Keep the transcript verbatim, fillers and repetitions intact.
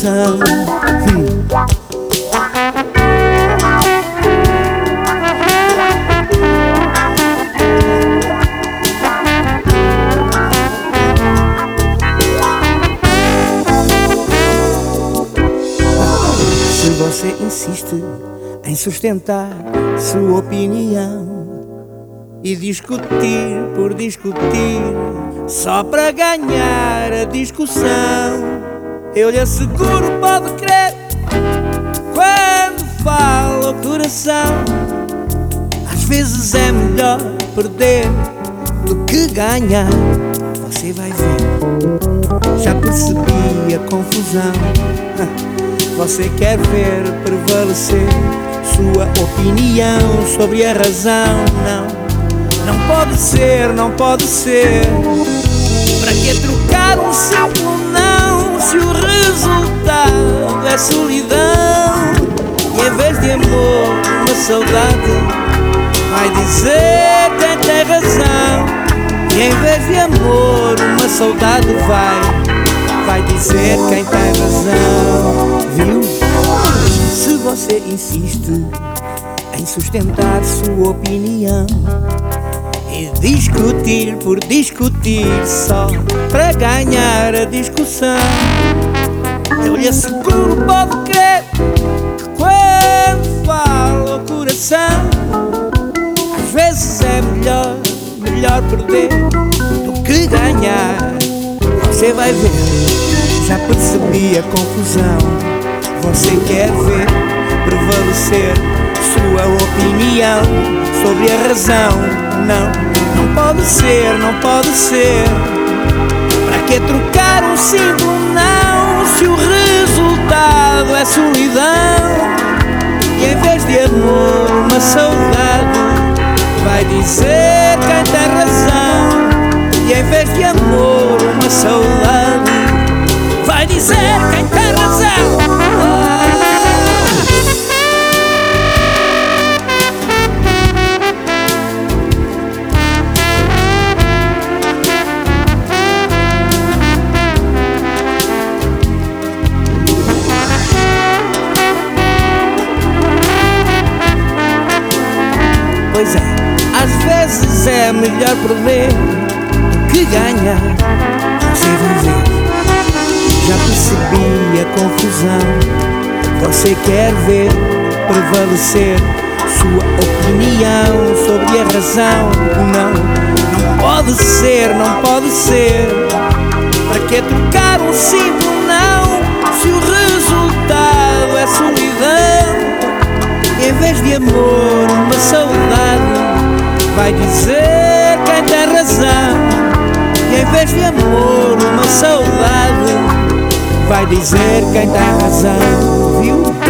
discussão. hum. Se você insiste em sustentar sua opinião e discutir por discutir, só para ganhar a discussão, eu lhe asseguro, pode crer, quando fala o coração, às vezes é melhor perder do que ganhar. Você vai ver, já percebi a confusão. Você quer ver prevalecer sua opinião sobre a razão. Não, não pode ser, não pode ser. Para que trocar um simples não, se o resultado é solidão? E em vez de amor, uma saudade vai dizer quem tem razão. E em vez de amor, uma saudade vai Vai dizer quem tem razão, viu? Se você insiste em sustentar sua opinião e discutir por discutir só para ganhar a discussão, eu lhe asseguro, pode crer, que quando fala o coração, às vezes é melhor, melhor perder do que ganhar. Você vai ver, já percebi a confusão. Você quer ver prevalecer sua opinião sobre a razão. Não, não pode ser, não pode ser. Para que trocar um simples não, se o resultado é solidão? E em vez de amor, uma saudade vai dizer quem tem razão. E em vez de amor, uma saudade vai dizer quem tem razão. Ah. Pois é, às vezes é melhor perder que ganhar. Você vai ver, já percebi a confusão. Você quer ver prevalecer sua opinião sobre a razão. Não, não pode ser, não pode ser. Para que trocar um simples não, se o resultado é solidão? E em vez de amor, uma saudade vai dizer quem tem razão. E em vez de amor, uma saudade vai dizer quem tem razão, viu?